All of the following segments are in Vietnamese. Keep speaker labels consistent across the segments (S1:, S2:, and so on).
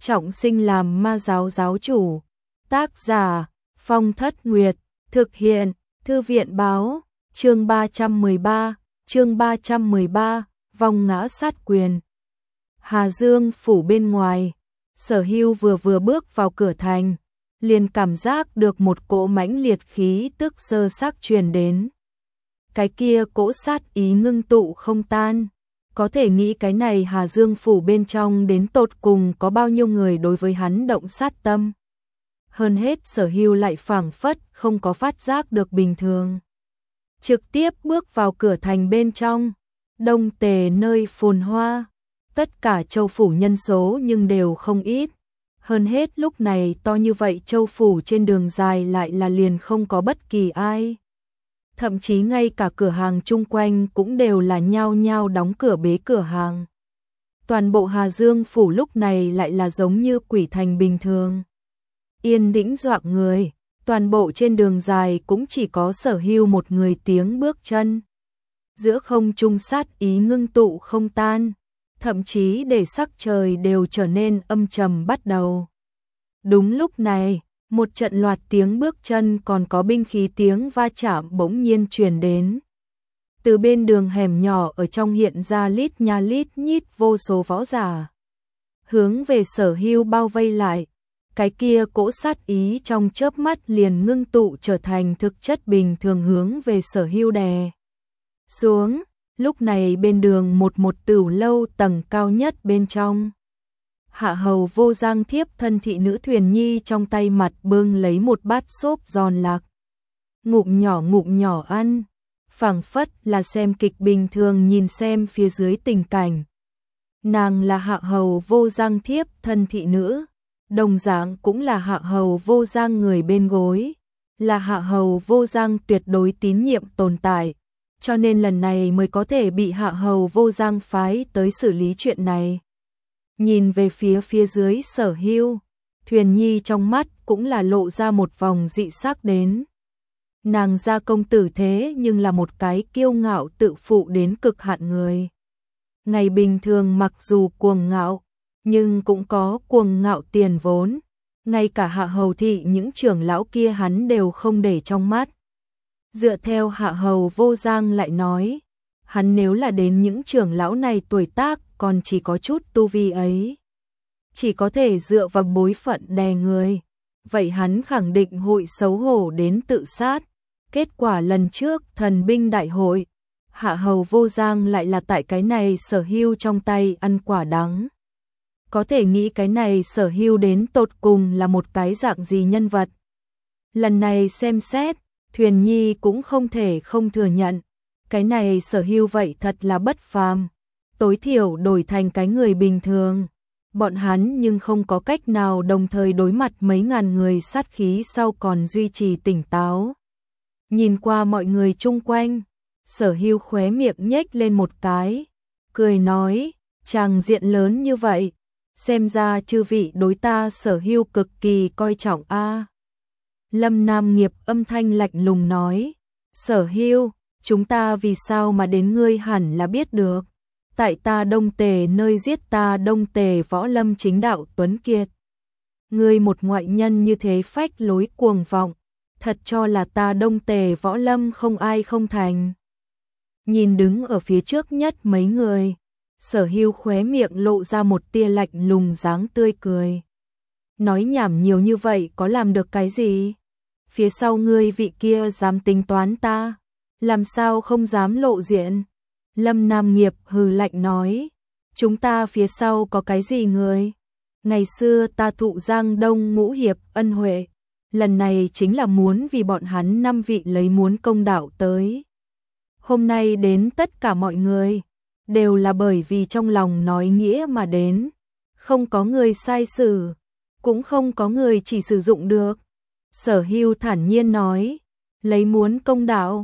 S1: trọng sinh làm ma giáo giáo chủ. Tác giả Phong Thất Nguyệt, thực hiện Thư viện báo, chương 313, vòng ngã sát quyền. Hà Dương phủ bên ngoài, Sở Hưu vừa bước vào cửa thành, liền cảm giác được một cỗ mãnh liệt khí tức sơ xác truyền đến. Cái kia cỗ sát ý ngưng tụ không tan, có thể nghĩ cái này Hà Dương phủ bên trong đến tột cùng có bao nhiêu người đối với hắn động sát tâm. Hơn hết Sở Hưu lại phảng phất không có phát giác được bình thường. Trực tiếp bước vào cửa thành bên trong, Đông Tề nơi phồn hoa, tất cả châu phủ nhân số nhưng đều không ít. Hơn hết lúc này to như vậy châu phủ trên đường dài lại là liền không có bất kỳ ai. Thậm chí ngay cả cửa hàng chung quanh cũng đều là nhao nhao đóng cửa bế cửa hàng. Toàn bộ Hà Dương phủ lúc này lại là giống như quỷ thành bình thường. Yên tĩnh dọa người, toàn bộ trên đường dài cũng chỉ có Sở Hưu một người tiếng bước chân. Giữa không trung sát ý ngưng tụ không tan, thậm chí để sắc trời đều trở nên âm trầm bắt đầu. Đúng lúc này, một trận loạt tiếng bước chân còn có binh khí tiếng va chạm bỗng nhiên truyền đến. Từ bên đường hẻm nhỏ ở trong hiện ra lít nha lít nhít vô số võ giả. Hướng về Sở Hưu bao vây lại, cái kia cỗ sát ý trong chớp mắt liền ngưng tụ trở thành thực chất bình thường hướng về Sở Hưu đè xuống. Lúc này bên đường một tửu lâu tầng cao nhất bên trong, Hạ hầu Vô Giang thiếp thân thị nữ Thuyền Nhi trong tay mặt bưng lấy một bát xốp giòn lạc. Ngụm nhỏ ăn, phảng phất là xem kịch bình thường nhìn xem phía dưới tình cảnh. Nàng là Hạ hầu Vô Giang thiếp thân thị nữ, đồng dạng cũng là Hạ hầu Vô Giang người bên gối, là Hạ hầu Vô Giang tuyệt đối tín nhiệm tồn tại. Cho nên lần này mới có thể bị Hạ hầu Vô Giang phái tới xử lý chuyện này. Nhìn về phía dưới Sở Hưu, Thuyền Nhi trong mắt cũng là lộ ra một vòng dị sắc đến. Nàng gia công tử thế nhưng là một cái kiêu ngạo tự phụ đến cực hạn người. Ngày bình thường mặc dù cuồng ngạo, nhưng cũng có cuồng ngạo tiền vốn. Ngay cả Hạ hầu thị những trưởng lão kia hắn đều không để trong mắt. Dựa theo Hạ hầu Vô Giang lại nói, hắn nếu là đến những trưởng lão này tuổi tác còn chỉ có chút tu vi ấy, chỉ có thể dựa vào bối phận đè người, vậy hắn khẳng định hội xấu hổ đến tự sát. Kết quả lần trước thần binh đại hội, Hạ hầu Vô Giang lại là tại cái này Sở Hưu trong tay ăn quả đắng. Có thể nghĩ cái này Sở Hưu đến tột cùng là một cái dạng gì nhân vật. Lần này xem xét, Thuyền Nhi cũng không thể không thừa nhận, cái này Sở Hưu vậy thật là bất phàm, tối thiểu đổi thành cái người bình thường. Bọn hắn nhưng không có cách nào đồng thời đối mặt mấy ngàn người sát khí sau còn duy trì tỉnh táo. Nhìn qua mọi người chung quanh, Sở Hưu khóe miệng nhếch lên một cái, cười nói, tràng diện lớn như vậy, xem ra chư vị đối ta Sở Hưu cực kỳ coi trọng a. Lâm Nam Nghiệp âm thanh lạnh lùng nói, Sở Hưu, chúng ta vì sao mà đến ngươi hẳn là biết được. Tại ta Đông Tề nơi giết ta Đông Tề võ lâm chính đạo tuấn kiệt. Ngươi một ngoại nhân như thế phách lối cuồng vọng, thật cho là ta Đông Tề võ lâm không ai không thành. Nhìn đứng ở phía trước nhất mấy người, Sở Hưu khóe miệng lộ ra một tia lạnh lùng dáng tươi cười. Nói nhảm nhiều như vậy có làm được cái gì? Phía sau ngươi vị kia dám tính toán ta, làm sao không dám lộ diện? Lâm Nam Nghiệp hừ lạnh nói, chúng ta phía sau có cái gì người? Ngày xưa ta thụ Giang Đông ngũ hiệp ân huệ, lần này chính là muốn vì bọn hắn 5 vị lấy muốn công đạo tới. Hôm nay đến tất cả mọi người, đều là bởi vì trong lòng nói nghĩa mà đến, không có người sai xử, cũng không có người chỉ sử dụng được. Sở Hưu thản nhiên nói, lấy muốn công đạo,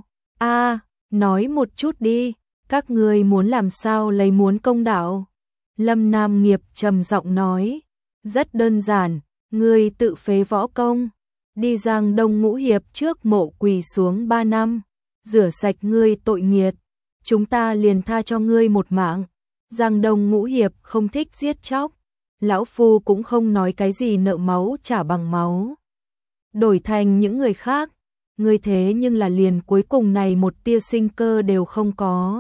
S1: nói một chút đi, các ngươi muốn làm sao lấy muốn công đạo? Lâm Nam Nghiệp trầm giọng nói, rất đơn giản, ngươi tự phế võ công, đi Giang Đông ngũ hiệp trước mộ quỳ xuống 3 năm, rửa sạch ngươi tội nghiệt, chúng ta liền tha cho ngươi một mạng. Giang Đông ngũ hiệp không thích giết chóc, lão phu cũng không nói cái gì nợ máu trả bằng máu. Đổi thành những người khác, ngươi thế nhưng là liền cuối cùng này một tia sinh cơ đều không có.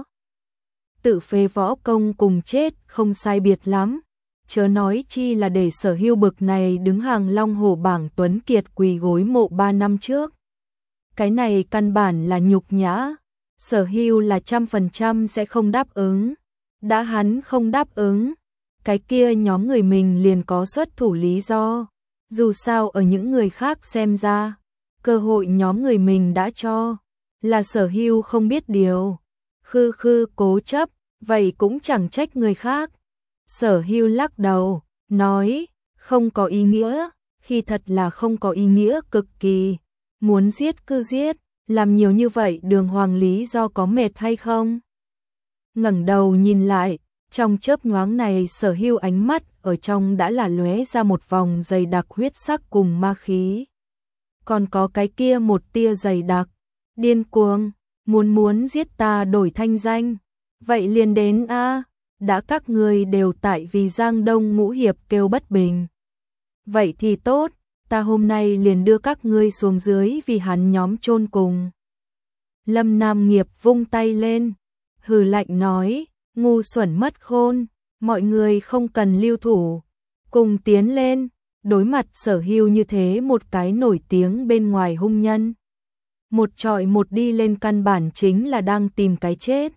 S1: Tự phế võ công cùng chết không sai biệt lắm, chớ nói chi là để Sở Hưu bực này đứng hàng long hổ bảng tuấn kiệt quỳ gối mộ 3 năm trước. Cái này căn bản là nhục nhã, Sở Hưu là 100% sẽ không đáp ứng. Đã hắn không đáp ứng, cái kia nhóm người mình liền có xuất thủ lý do. Dù sao ở những người khác xem ra, cơ hội nhóm người mình đã cho, là Sở Hưu không biết điều. Khư cố chấp, vậy cũng chẳng trách người khác. Sở Hưu lắc đầu, nói, không có ý nghĩa, khi thật là không có ý nghĩa cực kỳ. Muốn giết cứ giết, làm nhiều như vậy đường hoàng lý do có mệt hay không? Ngẩng đầu nhìn lại, trong chớp nhoáng này Sở Hưu ánh mắt ở trong đã là lóe ra một vòng dày đặc huyết sắc cùng ma khí. Còn có cái kia một tia dày đặc, điên cuồng, muốn giết ta đổi thanh danh. Vậy liền đến a, đã các người đều tại vì Giang Đông Ngũ Hiệp kêu bất bình. Vậy thì tốt, ta hôm nay liền đưa các ngươi xuống dưới vì hắn nhóm chôn cùng. Lâm Nam Nghiệp vung tay lên, hừ lạnh nói, ngu xuẩn mất khôn, mọi người không cần lưu thủ, cùng tiến lên. Đối mặt Sở Hưu như thế một cái nổi tiếng bên ngoài hung nhân, một trọi một đi lên căn bản chính là đang tìm cái chết.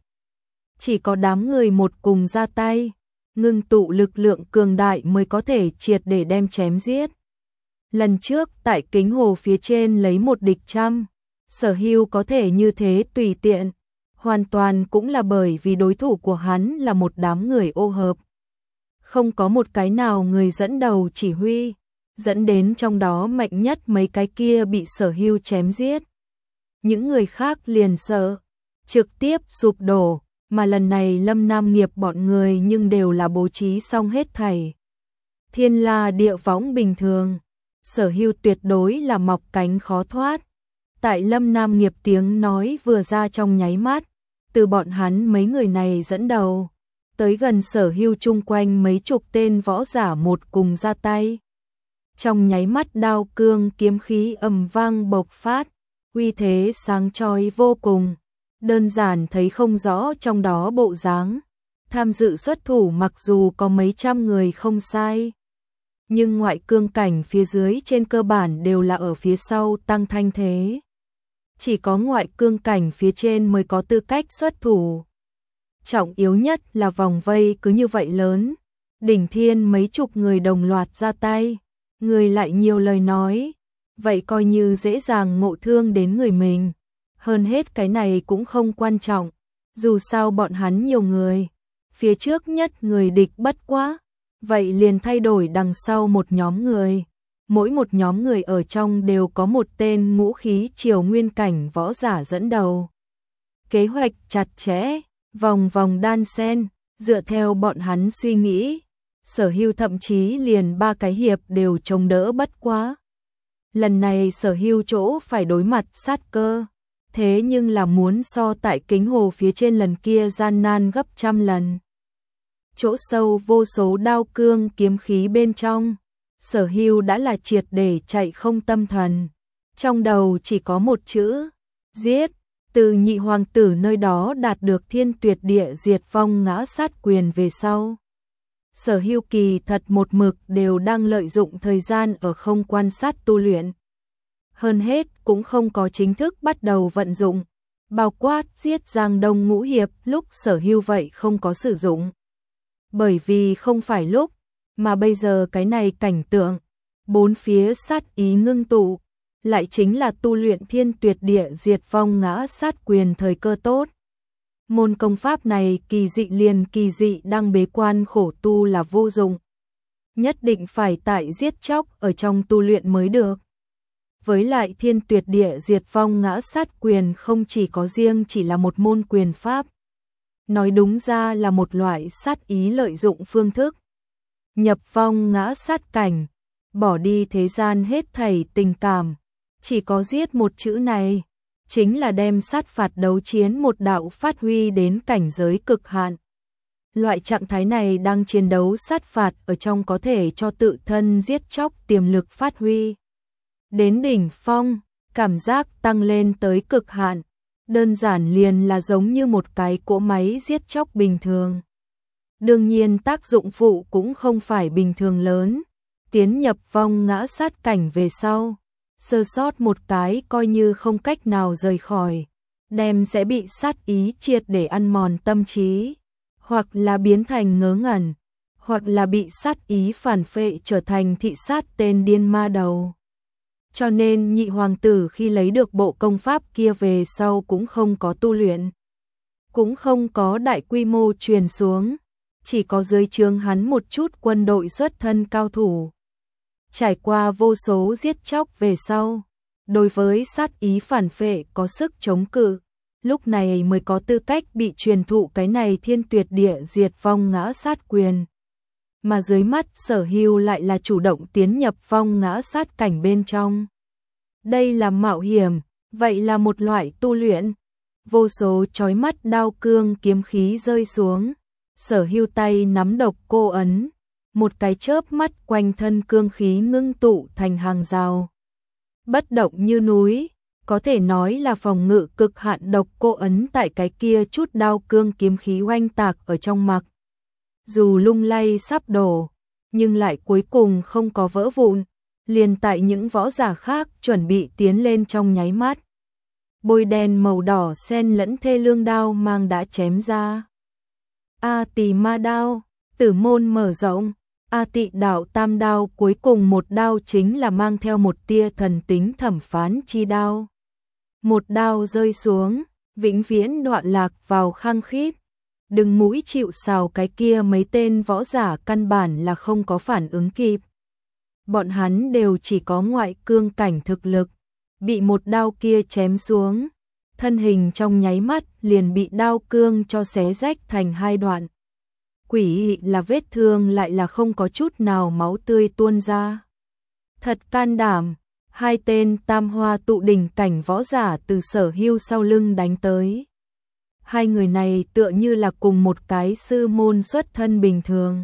S1: Chỉ có đám người một cùng ra tay, ngưng tụ lực lượng cường đại mới có thể triệt để đem chém giết. Lần trước tại Kính Hồ phía trên lấy một địch trăm, Sở Hưu có thể như thế tùy tiện, hoàn toàn cũng là bởi vì đối thủ của hắn là một đám người ô hợp. Không có một cái nào người dẫn đầu chỉ huy, dẫn đến trong đó mạnh nhất mấy cái kia bị Sở Hưu chém giết. Những người khác liền sợ, trực tiếp sụp đổ, mà lần này Lâm Nam Nghiệp bọn người nhưng đều là bố trí xong hết thảy. Thiên la địa võng bình thường, Sở Hưu tuyệt đối là mọc cánh khó thoát. Tại Lâm Nam Nghiệp tiếng nói vừa ra trong nháy mắt, từ bọn hắn mấy người này dẫn đầu, tới gần Sở Hưu chung quanh mấy chục tên võ giả một cùng ra tay. Trong nháy mắt đao cương kiếm khí ầm vang bộc phát, uy thế sáng chói vô cùng, đơn giản thấy không rõ trong đó bộ dáng. Tham dự xuất thủ mặc dù có mấy trăm người không sai, nhưng ngoại cương cảnh phía dưới trên cơ bản đều là ở phía sau tăng thanh thế. Chỉ có ngoại cương cảnh phía trên mới có tư cách xuất thủ. Trọng yếu nhất là vòng vây cứ như vậy lớn, đỉnh thiên mấy chục người đồng loạt ra tay, người lại nhiều lời nói, vậy coi như dễ dàng ngộ thương đến người mình. Hơn hết cái này cũng không quan trọng, dù sao bọn hắn nhiều người, phía trước nhất người địch bất quá, vậy liền thay đổi đằng sau một nhóm người. Mỗi một nhóm người ở trong đều có một tên ngũ khí triều nguyên cảnh võ giả dẫn đầu. Kế hoạch chặt chẽ, vòng vòng đan xen, dựa theo bọn hắn suy nghĩ, Sở Hưu thậm chí liền 3 cái hiệp đều chống đỡ bất quá. Lần này Sở Hưu chỗ phải đối mặt sát cơ, thế nhưng là muốn so tại Kính Hồ phía trên lần kia gian nan gấp trăm lần. Chỗ sâu vô số đao cương kiếm khí bên trong, Sở Hưu đã là triệt để chạy không tâm thần. Trong đầu chỉ có một chữ, giết. Từ nhị hoàng tử nơi đó đạt được thiên tuyệt địa diệt vong ngã sát quyền về sau. Sở Hưu kỳ thật một mực đều đang lợi dụng thời gian ở không quan sát tu luyện. Hơn hết cũng không có chính thức bắt đầu vận dụng, bao quát giết Giang Đông Ngũ Hiệp lúc Sở Hưu vậy không có sử dụng. Bởi vì không phải lúc, mà bây giờ cái này cảnh tượng, bốn phía sát ý ngưng tụ, lại chính là tu luyện thiên tuyệt địa diệt vong ngã sát quyền thời cơ tốt. Môn công pháp này kỳ dị liền kỳ dị đang bế quan khổ tu là vô dụng. Nhất định phải tại giết chóc ở trong tu luyện mới được. Với lại thiên tuyệt địa diệt vong ngã sát quyền không chỉ có riêng chỉ là một môn quyền pháp. Nói đúng ra là một loại sát ý lợi dụng phương thức. Nhập vong ngã sát cảnh, bỏ đi thế gian hết thảy tình cảm. Chỉ có giết một chữ này, chính là đem sát phạt đấu chiến một đạo phát huy đến cảnh giới cực hạn. Loại trạng thái này đang chiến đấu sát phạt ở trong có thể cho tự thân giết chóc tiềm lực phát huy. Đến đỉnh phong, cảm giác tăng lên tới cực hạn, đơn giản liền là giống như một cái cỗ máy giết chóc bình thường. Đương nhiên tác dụng phụ cũng không phải bình thường lớn, tiến nhập vong ngã sát cảnh về sau, sơ sót một cái coi như không cách nào rời khỏi, đem sẽ bị sát ý triệt để ăn mòn tâm trí, hoặc là biến thành ngớ ngẩn, hoặc là bị sát ý phản phệ trở thành thị sát tên điên ma đầu. Cho nên nhị hoàng tử khi lấy được bộ công pháp kia về sau cũng không có tu luyện, cũng không có đại quy mô truyền xuống, chỉ có dưới trướng hắn một chút quân đội xuất thân cao thủ. Trải qua vô số giết chóc về sau, đối với sát ý phản phệ có sức chống cự, lúc này mới có tư cách bị truyền thụ cái này thiên tuyệt địa diệt vong ngã sát quyền. Mà dưới mắt Sở Hưu lại là chủ động tiến nhập vong ngã sát cảnh bên trong. Đây là mạo hiểm, vậy là một loại tu luyện. Vô số chói mắt đao cương kiếm khí rơi xuống, Sở Hưu tay nắm độc cô ấn, một cái chớp mắt quanh thân cương khí ngưng tụ thành hàng rào. Bất động như núi, có thể nói là phòng ngự cực hạn độc cô ấn tại cái kia chút đao cương kiếm khí oanh tạc ở trong mặc. Dù lung lay sắp đổ, nhưng lại cuối cùng không có vỡ vụn, liền tại những võ giả khác chuẩn bị tiến lên trong nháy mắt. Bôi đen màu đỏ xen lẫn thê lương đao mang đã chém ra. A Tỳ Ma đao, tử môn mở rộng, A Tị đạo tam đao cuối cùng một đao chính là mang theo một tia thần tính thẩm phán chi đao. Một đao rơi xuống, vĩnh viễn đoạn lạc vào khăng khít. Đừng mũi chịu sào cái kia mấy tên võ giả căn bản là không có phản ứng kịp. Bọn hắn đều chỉ có ngoại cương cảnh thực lực, bị một đao kia chém xuống, thân hình trong nháy mắt liền bị đao cương cho xé rách thành hai đoạn. Quỷ là vết thương lại là không có chút nào máu tươi tuôn ra. Thật can đảm, hai tên tam hoa tụ đỉnh cảnh võ giả từ Sở Hưu sau lưng đánh tới. Hai người này tựa như là cùng một cái sư môn xuất thân bình thường.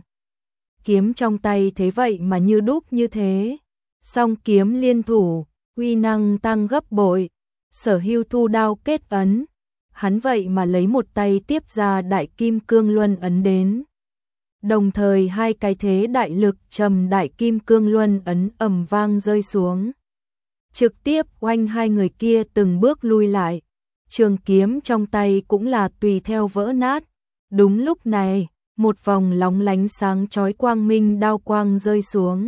S1: Kiếm trong tay thế vậy mà như đúc như thế. Song kiếm liên thủ, uy năng tăng gấp bội. Sở Hưu thu đao kết ấn. Hắn vậy mà lấy một tay tiếp ra đại kim cương luân ấn đến. Đồng thời hai cái thế đại lực trầm đại kim cương luân ấn ầm vang rơi xuống. Trực tiếp oanh hai người kia từng bước lui lại. Trường kiếm trong tay cũng là tùy theo vỡ nát. Đúng lúc này, một vòng lóng lánh sáng chói quang minh đao quang rơi xuống.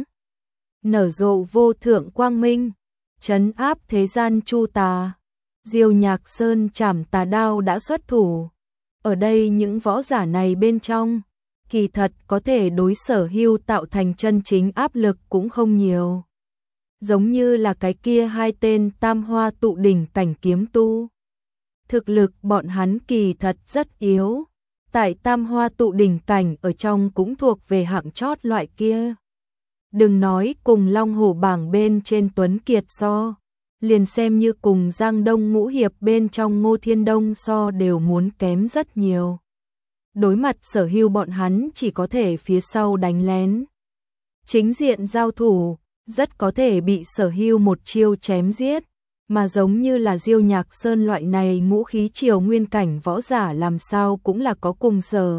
S1: Nở rộ vô thượng quang minh, trấn áp thế gian chu tà. Diêu Nhạc Sơn trảm tà đao đã xuất thủ. Ở đây những võ giả này bên trong, kỳ thật có thể đối Sở Hưu tạo thành chân chính áp lực cũng không nhiều. Giống như là cái kia hai tên tam hoa tụ đỉnh cảnh kiếm tu. Thực lực bọn hắn kỳ thật rất yếu, tại tam hoa tụ đỉnh cảnh ở trong cũng thuộc về hạng chót loại kia. Đừng nói cùng Long Hổ bảng bên trên Tuấn Kiệt so, liền xem như cùng Giang Đông Ngũ Hiệp bên trong Ngô Thiên Đông so đều muốn kém rất nhiều. Đối mặt Sở Hưu bọn hắn chỉ có thể phía sau đánh lén. Chính diện giao thủ, rất có thể bị Sở Hưu một chiêu chém giết. Mà giống như là Diêu Nhạc Sơn loại này ngũ khí triều nguyên cảnh võ giả làm sao cũng là có cùng Sở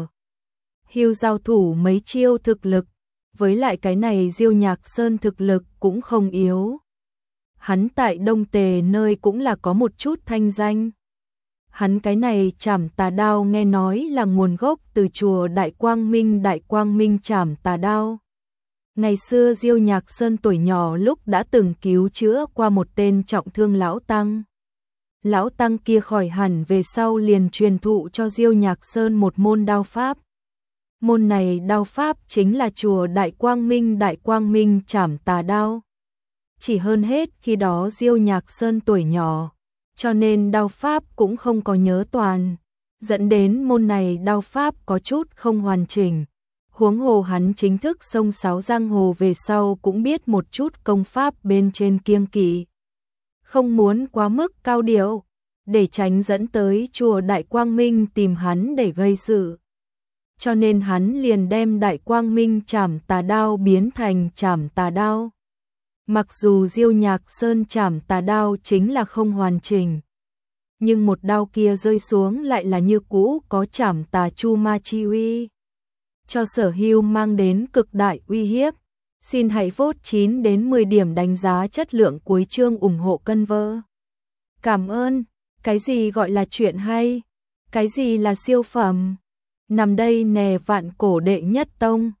S1: Hưu giao thủ mấy chiêu thực lực, với lại cái này Diêu Nhạc Sơn thực lực cũng không yếu. Hắn tại Đông Tề nơi cũng là có một chút thanh danh. Hắn cái này trảm tà đao nghe nói là nguồn gốc từ chùa Đại Quang Minh trảm tà đao. Ngày xưa Diêu Nhạc Sơn tuổi nhỏ lúc đã từng cứu chữa qua một tên trọng thương lão tăng. Lão tăng kia khỏi hẳn về sau liền truyền thụ cho Diêu Nhạc Sơn một môn đao pháp. Môn này đao pháp chính là chùa Đại Quang Minh trảm tà đao. Chỉ hơn hết khi đó Diêu Nhạc Sơn tuổi nhỏ, cho nên đao pháp cũng không có nhớ toàn, dẫn đến môn này đao pháp có chút không hoàn chỉnh. Huống hồ hắn chính thức xông sáo giang hồ về sau cũng biết một chút công pháp bên trên kiêng kỵ. Không muốn quá mức cao điệu, để tránh dẫn tới chùa Đại Quang Minh tìm hắn để gây sự. cho nên hắn liền đem Đại Quang Minh Trảm Tà Đao biến thành Trảm Tà Đao. Mặc dù Diêu Nhạc Sơn Trảm Tà Đao chính là không hoàn chỉnh, nhưng một đao kia rơi xuống lại là như cũ có Trảm Tà Chu Ma chi uy, cho Sở Hưu mang đến cực đại uy hiếp. Xin hãy vote 9 đến 10 điểm đánh giá chất lượng cuối chương ủng hộ Cân Vơ. Cảm ơn. Cái gì gọi là chuyện hay? Cái gì là siêu phẩm? Nằm đây nè, Vạn Cổ đệ nhất tông.